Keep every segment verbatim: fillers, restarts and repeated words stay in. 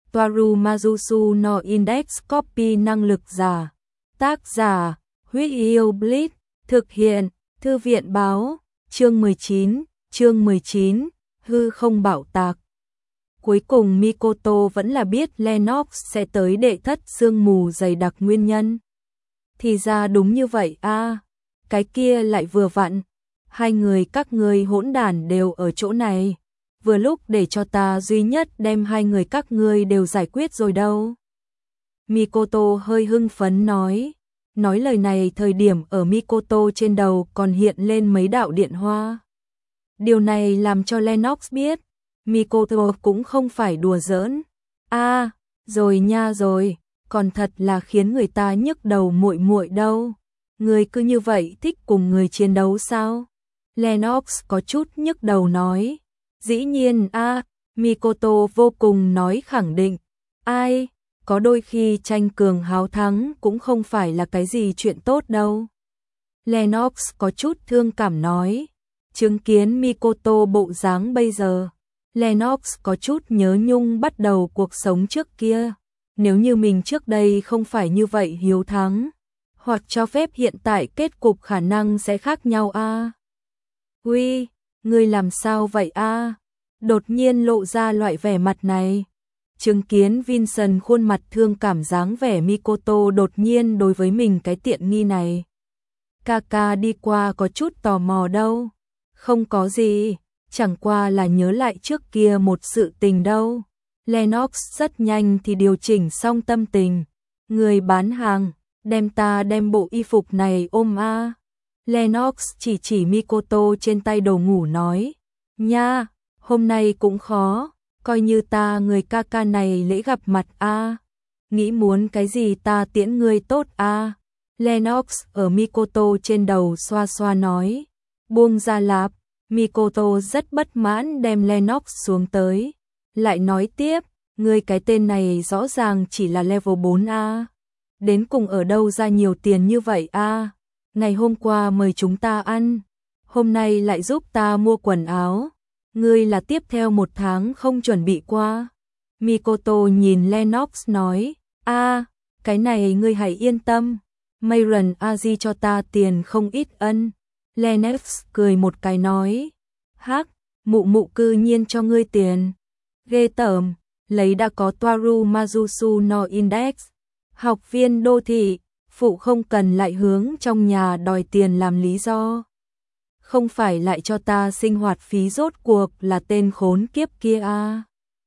Toaru Mazusu no Index Copy năng lực giả. Tác giả, Huyết Yêu Blitz, thực hiện, Thư viện báo, chương mười chín, chương mười chín, hư không bảo tạc. Cuối cùng Mikoto vẫn là biết Lennox sẽ tới đệ thất sương mù dày đặc nguyên nhân. Thì ra đúng như vậy a, à, cái kia lại vừa vặn, hai người các ngươi hỗn đản đều ở chỗ này, vừa lúc để cho ta duy nhất đem hai người các ngươi đều giải quyết rồi đâu. Mikoto hơi hưng phấn nói, nói lời này thời điểm ở Mikoto trên đầu còn hiện lên mấy đạo điện hoa. Điều này làm cho Lennox biết, Mikoto cũng không phải đùa giỡn. A, à, rồi nha rồi, còn thật là khiến người ta nhức đầu muội muội đâu. Người cứ như vậy thích cùng người chiến đấu sao? Lennox có chút nhức đầu nói. Dĩ nhiên a, à, Mikoto vô cùng nói khẳng định. Ai, có đôi khi tranh cường háo thắng cũng không phải là cái gì chuyện tốt đâu. Lennox có chút thương cảm nói. Chứng kiến Mikoto bộ dáng bây giờ, Lennox có chút nhớ nhung bắt đầu cuộc sống trước kia. Nếu như mình trước đây không phải như vậy hiếu thắng, hoặc cho phép hiện tại kết cục khả năng sẽ khác nhau a. À. Uy, ngươi làm sao vậy a? À? Đột nhiên lộ ra loại vẻ mặt này. Chứng kiến Vincent khuôn mặt thương cảm dáng vẻ Mikoto đột nhiên đối với mình cái tiện nghi này. Kaka đi qua có chút tò mò đâu. Không có gì, chẳng qua là nhớ lại trước kia một sự tình đâu. Lennox rất nhanh thì điều chỉnh xong tâm tình. Người bán hàng, đem ta đem bộ y phục này ôm a. À. Lennox chỉ chỉ Mikoto trên tay đồ ngủ nói. Nha, hôm nay cũng khó, coi như ta người ca ca này lễ gặp mặt a. À. Nghĩ muốn cái gì ta tiễn ngươi tốt a. À. Lennox ở Mikoto trên đầu xoa xoa nói. Buông ra lạp, Mikoto rất bất mãn đem Lennox xuống tới. Lại nói tiếp, ngươi cái tên này rõ ràng chỉ là level bốn a. Đến cùng ở đâu ra nhiều tiền như vậy a? Ngày hôm qua mời chúng ta ăn, hôm nay lại giúp ta mua quần áo. Ngươi là tiếp theo một tháng không chuẩn bị qua. Mikoto nhìn Lennox nói, a, cái này ngươi hãy yên tâm, Mayron Aji cho ta tiền không ít ân. Lennox cười một cái nói, hắc, mụ mụ cư nhiên cho ngươi tiền. Ghê tởm, lấy đã có Toaru Mazusu no Index. Học viên đô thị, phụ không cần lại hướng trong nhà đòi tiền làm lý do. Không phải lại cho ta sinh hoạt phí rốt cuộc là tên khốn kiếp kia à.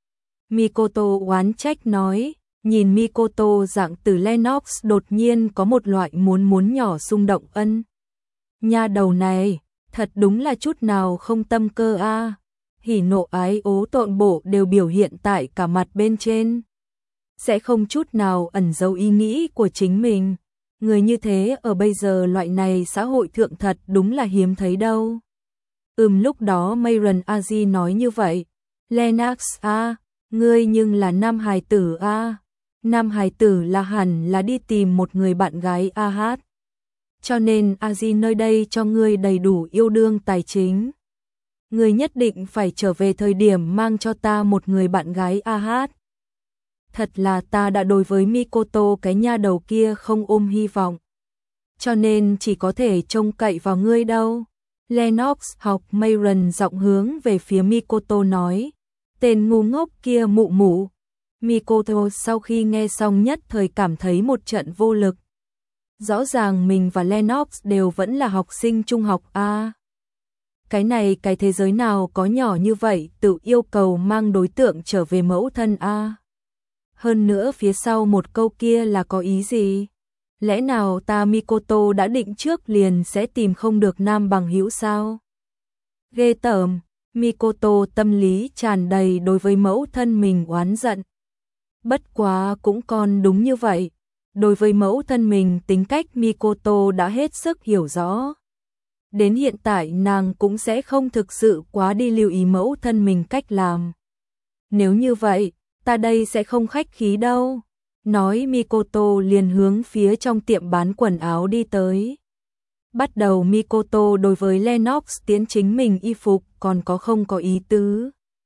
Mikoto oán trách nói, nhìn Mikoto dạng từ Lennox đột nhiên có một loại muốn muốn nhỏ xung động ân. Nha đầu này, thật đúng là chút nào không tâm cơ a. À. Hỉ nộ ái ố tộn bộ đều biểu hiện tại cả mặt bên trên. Sẽ không chút nào ẩn giấu ý nghĩ của chính mình. Người như thế ở bây giờ loại này xã hội thượng thật đúng là hiếm thấy đâu. Ừm lúc đó Mayron Aji nói như vậy. Lennox a, ngươi nhưng là nam hài tử a. Nam hài tử là hẳn là đi tìm một người bạn gái a hát. Cho nên Aji nơi đây cho ngươi đầy đủ yêu đương tài chính. Ngươi nhất định phải trở về thời điểm mang cho ta một người bạn gái a hát. Thật là ta đã đối với Mikoto cái nha đầu kia không ôm hy vọng. Cho nên chỉ có thể trông cậy vào ngươi đâu. Lennox học Mayron giọng hướng về phía Mikoto nói. Tên ngu ngốc kia mụ mụ. Mikoto sau khi nghe xong nhất thời cảm thấy một trận vô lực. Rõ ràng mình và Lennox đều vẫn là học sinh trung học a. À, cái này cái thế giới nào có nhỏ như vậy tự yêu cầu mang đối tượng trở về mẫu thân a. À. Hơn nữa phía sau một câu kia là có ý gì? Lẽ nào ta Mikoto đã định trước liền sẽ tìm không được nam bằng hữu sao? Ghê tởm, Mikoto tâm lý tràn đầy đối với mẫu thân mình oán giận. Bất quá cũng còn đúng như vậy. Đối với mẫu thân mình tính cách Mikoto đã hết sức hiểu rõ. Đến hiện tại nàng cũng sẽ không thực sự quá đi lưu ý mẫu thân mình cách làm. Nếu như vậy, ta đây sẽ không khách khí đâu. Nói Mikoto liền hướng phía trong tiệm bán quần áo đi tới. Bắt đầu Mikoto đối với Lennox tiến chính mình y phục còn có không có ý tứ.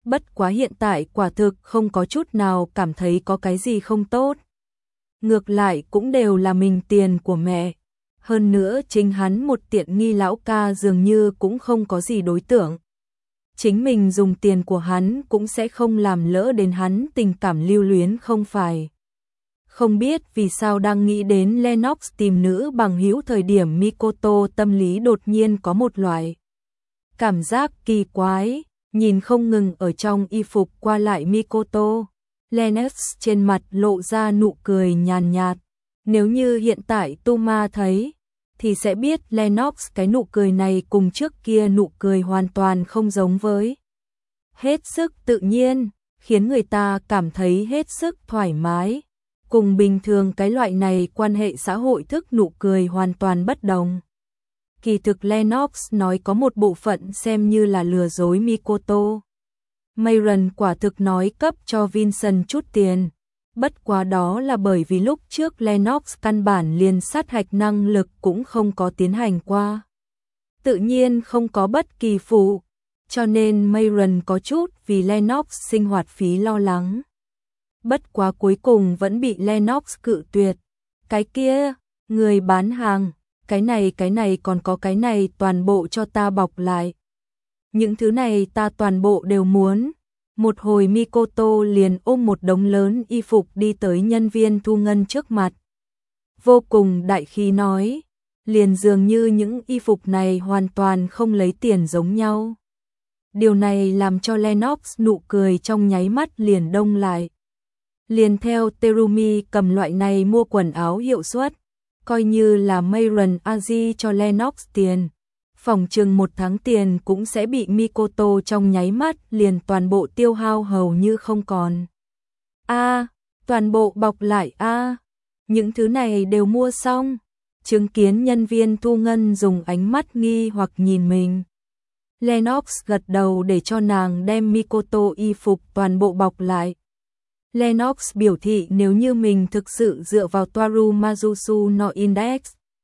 Bất quá hiện tại quả thực không có chút nào cảm thấy có cái gì không tốt. Ngược lại cũng đều là mình tiền của mẹ. Hơn nữa chính hắn một tiện nghi lão ca dường như cũng không có gì đối tượng. Chính mình dùng tiền của hắn cũng sẽ không làm lỡ đến hắn tình cảm lưu luyến không phải. Không biết vì sao đang nghĩ đến Lennox tìm nữ bằng hữu thời điểm Mikoto tâm lý đột nhiên có một loại cảm giác kỳ quái, nhìn không ngừng ở trong y phục qua lại Mikoto. Lennox trên mặt lộ ra nụ cười nhàn nhạt. Nếu như hiện tại Tuma thấy, thì sẽ biết Lennox cái nụ cười này cùng trước kia nụ cười hoàn toàn không giống với. Hết sức tự nhiên, khiến người ta cảm thấy hết sức thoải mái. Cùng bình thường cái loại này quan hệ xã hội thức nụ cười hoàn toàn bất đồng. Kỳ thực Lennox nói có một bộ phận xem như là lừa dối Mikoto. Mayron quả thực nói cấp cho Vincent chút tiền. Bất quá đó là bởi vì lúc trước Lennox căn bản liền sát hạch năng lực cũng không có tiến hành qua. Tự nhiên không có bất kỳ phụ, cho nên Mayron có chút vì Lennox sinh hoạt phí lo lắng. Bất quá cuối cùng vẫn bị Lennox cự tuyệt. Cái kia, người bán hàng, cái này cái này còn có cái này toàn bộ cho ta bọc lại. Những thứ này ta toàn bộ đều muốn. Một hồi Mikoto liền ôm một đống lớn y phục đi tới nhân viên thu ngân trước mặt. Vô cùng đại khí nói, liền dường như những y phục này hoàn toàn không lấy tiền giống nhau. Điều này làm cho Lennox nụ cười trong nháy mắt liền đông lại. Liền theo Terumi cầm loại này mua quần áo hiệu suất, coi như là Mayron Aji cho Lennox tiền. Phòng chừng một tháng tiền cũng sẽ bị Mikoto trong nháy mắt liền toàn bộ tiêu hao hầu như không còn. A, à, toàn bộ bọc lại a. À. Những thứ này đều mua xong. Chứng kiến nhân viên thu ngân dùng ánh mắt nghi hoặc nhìn mình. Lennox gật đầu để cho nàng đem Mikoto y phục toàn bộ bọc lại. Lennox biểu thị nếu như mình thực sự dựa vào Toaru Mazusu no Index.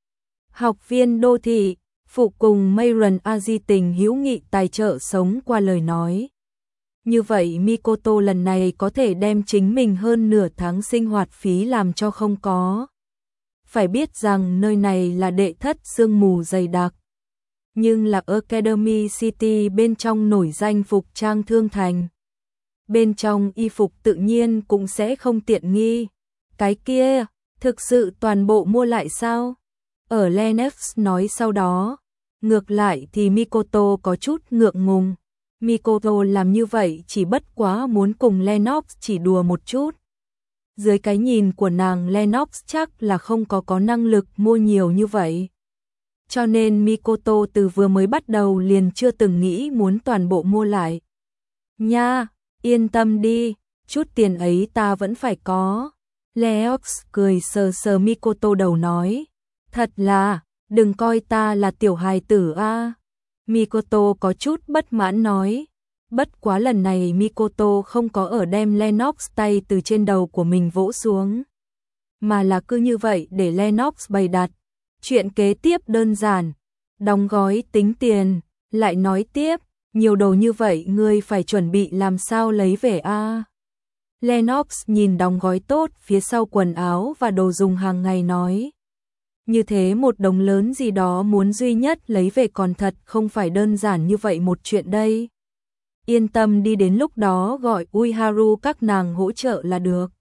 Học viên đô thị, phụ cùng Mayron Aji tình hữu nghị tài trợ sống qua lời nói. Như vậy Mikoto lần này có thể đem chính mình hơn nửa tháng sinh hoạt phí làm cho không có. Phải biết rằng nơi này là đệ thất sương mù dày đặc. Nhưng là Academy City bên trong nổi danh phục trang thương thành. Bên trong y phục tự nhiên cũng sẽ không tiện nghi. Cái kia, thực sự toàn bộ mua lại sao? Ở Lennox nói sau đó, ngược lại thì Mikoto có chút ngượng ngùng. Mikoto làm như vậy chỉ bất quá muốn cùng Lennox chỉ đùa một chút. Dưới cái nhìn của nàng Lennox chắc là không có có năng lực mua nhiều như vậy. Cho nên Mikoto từ vừa mới bắt đầu liền chưa từng nghĩ muốn toàn bộ mua lại. Nha, yên tâm đi, chút tiền ấy ta vẫn phải có. Lennox cười sờ sờ Mikoto đầu nói. Thật là, đừng coi ta là tiểu hài tử a. Mikoto có chút bất mãn nói. Bất quá lần này Mikoto không có ở đem Lennox tay từ trên đầu của mình vỗ xuống. Mà là cứ như vậy để Lennox bày đặt. Chuyện kế tiếp đơn giản. Đóng gói tính tiền. Lại nói tiếp. Nhiều đồ như vậy ngươi phải chuẩn bị làm sao lấy về a. Lennox nhìn đóng gói tốt phía sau quần áo và đồ dùng hàng ngày nói. Như thế một đống lớn gì đó muốn duy nhất lấy về còn thật không phải đơn giản như vậy một chuyện đây. Yên tâm đi, đến lúc đó gọi Uiharu các nàng hỗ trợ là được.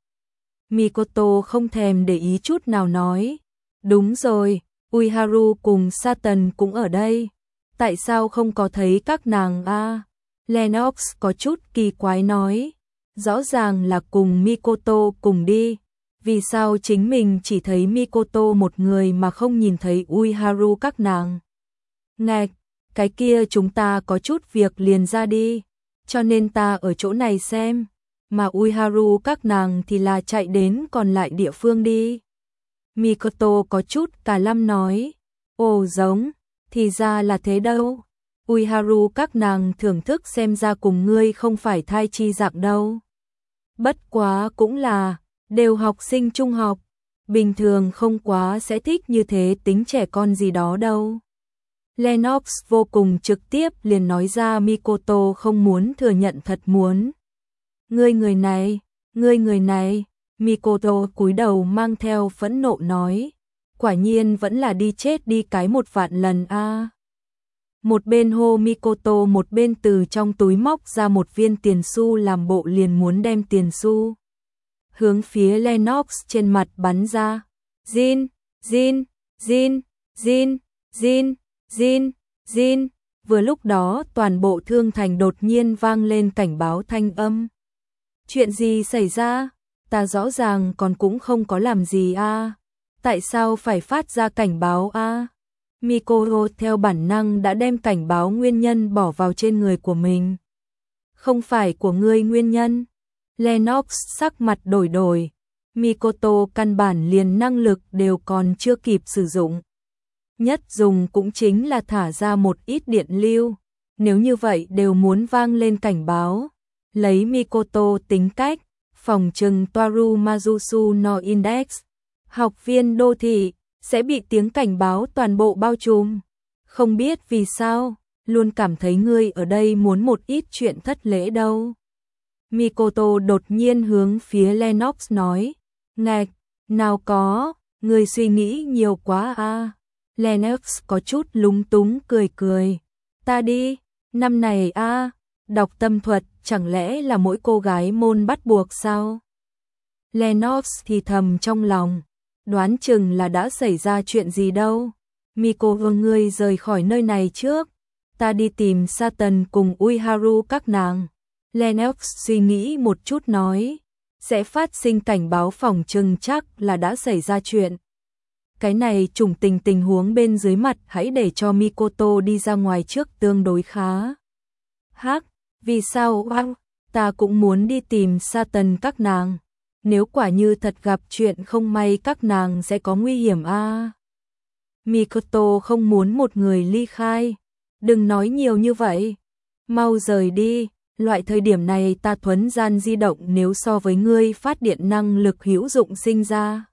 Mikoto không thèm để ý chút nào nói. Đúng rồi, Uiharu cùng Satan cũng ở đây. Tại sao không có thấy các nàng a? À? Lennox có chút kỳ quái nói. Rõ ràng là cùng Mikoto cùng đi. Vì sao chính mình chỉ thấy Mikoto một người mà không nhìn thấy Uiharu các nàng? Ngạch, cái kia chúng ta có chút việc liền ra đi. Cho nên ta ở chỗ này xem. Mà Uiharu các nàng thì là chạy đến còn lại địa phương đi. Mikoto có chút cả lâm nói. Ồ giống, thì ra là thế đâu. Uiharu các nàng thưởng thức xem ra cùng ngươi không phải thai chi dạng đâu. Bất quá cũng là, đều học sinh trung học. Bình thường không quá sẽ thích như thế tính trẻ con gì đó đâu. Lennox vô cùng trực tiếp liền nói ra Mikoto không muốn thừa nhận thật muốn. Ngươi người này, ngươi người này, Mikoto cúi đầu mang theo phẫn nộ nói. Quả nhiên vẫn là đi chết đi cái một vạn lần a. À. Một bên hô Mikoto một bên từ trong túi móc ra một viên tiền xu làm bộ liền muốn đem tiền xu hướng phía Lennox trên mặt bắn ra. Jin, Jin, Jin, Jin, Jin, Jin, Jin. Vừa lúc đó toàn bộ thương thành đột nhiên vang lên cảnh báo thanh âm. Chuyện gì xảy ra? Ta rõ ràng còn cũng không có làm gì a. À? Tại sao phải phát ra cảnh báo a? À? Mikoto theo bản năng đã đem cảnh báo nguyên nhân bỏ vào trên người của mình. Không phải của ngươi nguyên nhân. Lennox sắc mặt đổi đổi. Mikoto căn bản liền năng lực đều còn chưa kịp sử dụng. Nhất dùng cũng chính là thả ra một ít điện lưu. Nếu như vậy đều muốn vang lên cảnh báo. Lấy Mikoto tính cách, phòng trừng Toaru Mazusu no Index, học viên đô thị, sẽ bị tiếng cảnh báo toàn bộ bao trùm. Không biết vì sao, luôn cảm thấy ngươi ở đây muốn một ít chuyện thất lễ đâu. Mikoto đột nhiên hướng phía Lennox nói. Ngạch, nào có, ngươi suy nghĩ nhiều quá a. À. Lennox có chút lúng túng cười cười. Ta đi, năm này a, à, đọc tâm thuật chẳng lẽ là mỗi cô gái môn bắt buộc sao? Lennox thì thầm trong lòng. Đoán chừng là đã xảy ra chuyện gì đâu. Mikoto ngươi rời khỏi nơi này trước. Ta đi tìm Satan cùng Uiharu các nàng. Lennox suy nghĩ một chút nói. Sẽ phát sinh cảnh báo phòng chừng chắc là đã xảy ra chuyện. Cái này trùng tình tình huống bên dưới mặt hãy để cho Mikoto đi ra ngoài trước tương đối khá. Hắc, vì sao oang, ta cũng muốn đi tìm Satan các nàng. Nếu quả như thật gặp chuyện không may các nàng sẽ có nguy hiểm a. À. Mikoto không muốn một người ly khai. Đừng nói nhiều như vậy. Mau rời đi. Loại thời điểm này ta thuấn gian di động nếu so với ngươi phát điện năng lực hữu dụng sinh ra.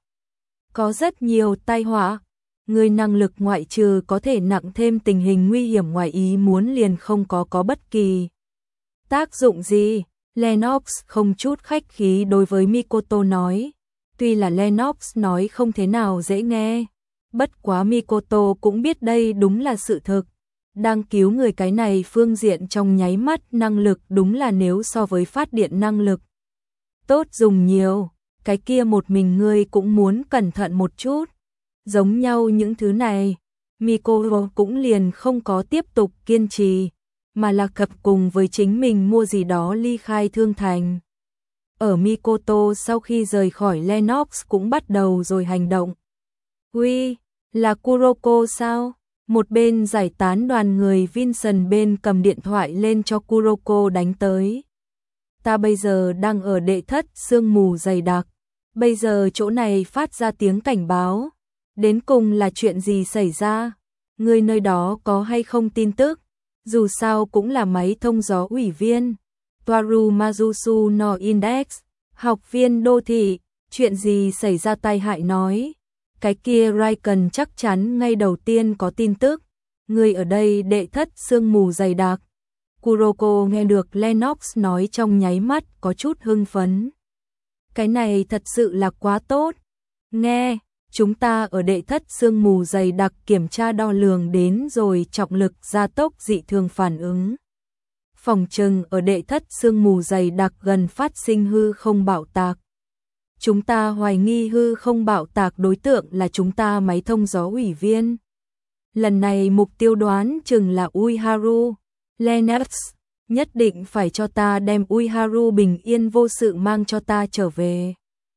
Có rất nhiều tai họa. Ngươi năng lực ngoại trừ có thể nặng thêm tình hình nguy hiểm ngoài ý muốn liền không có có bất kỳ tác dụng gì. Lennox không chút khách khí đối với Mikoto nói. Tuy là Lennox nói không thế nào dễ nghe. Bất quá Mikoto cũng biết đây đúng là sự thực. Đang cứu người cái này phương diện trong nháy mắt năng lực đúng là nếu so với phát điện năng lực. Tốt dùng nhiều. Cái kia một mình ngươi cũng muốn cẩn thận một chút. Giống nhau những thứ này. Mikoto cũng liền không có tiếp tục kiên trì. Mà là cập cùng với chính mình mua gì đó ly khai thương thành. Ở Mikoto sau khi rời khỏi Lennox cũng bắt đầu rồi hành động. Uy, là Kuroko sao? Một bên giải tán đoàn người Vincent bên cầm điện thoại lên cho Kuroko đánh tới. Ta bây giờ đang ở đệ thất sương mù dày đặc. Bây giờ chỗ này phát ra tiếng cảnh báo. Đến cùng là chuyện gì xảy ra? Người nơi đó có hay không tin tức? Dù sao cũng là máy thông gió ủy viên. Toaru Mazusu no Index, học viên đô thị, chuyện gì xảy ra tai hại nói. Cái kia Raikon chắc chắn ngay đầu tiên có tin tức. Người ở đây đệ thất sương mù dày đặc. Kuroko nghe được Lennox nói trong nháy mắt có chút hưng phấn. Cái này thật sự là quá tốt. Nghe, chúng ta ở đệ thất sương mù dày đặc kiểm tra đo lường đến rồi trọng lực gia tốc dị thường phản ứng. Phòng trừng ở đệ thất sương mù dày đặc gần phát sinh hư không bạo tạc. Chúng ta hoài nghi hư không bạo tạc đối tượng là chúng ta máy thông gió ủy viên. Lần này mục tiêu đoán chừng là Uiharu. Lennox, nhất định phải cho ta đem Uiharu bình yên vô sự mang cho ta trở về.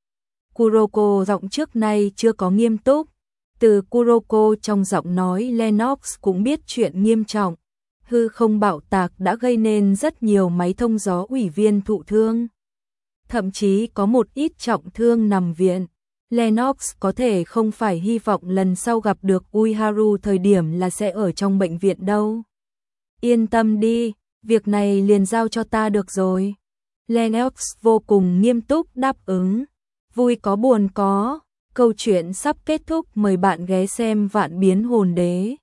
Kuroko giọng trước nay chưa có nghiêm túc. Từ Kuroko trong giọng nói Lennox cũng biết chuyện nghiêm trọng. Hư không bạo tạc đã gây nên rất nhiều máy thông gió ủy viên thụ thương. Thậm chí có một ít trọng thương nằm viện. Lennox có thể không phải hy vọng lần sau gặp được Uiharu thời điểm là sẽ ở trong bệnh viện đâu. Yên tâm đi, việc này liền giao cho ta được rồi. Lennox vô cùng nghiêm túc đáp ứng. Vui có buồn có, câu chuyện sắp kết thúc, mời bạn ghé xem Vạn Biến Hồn Đế.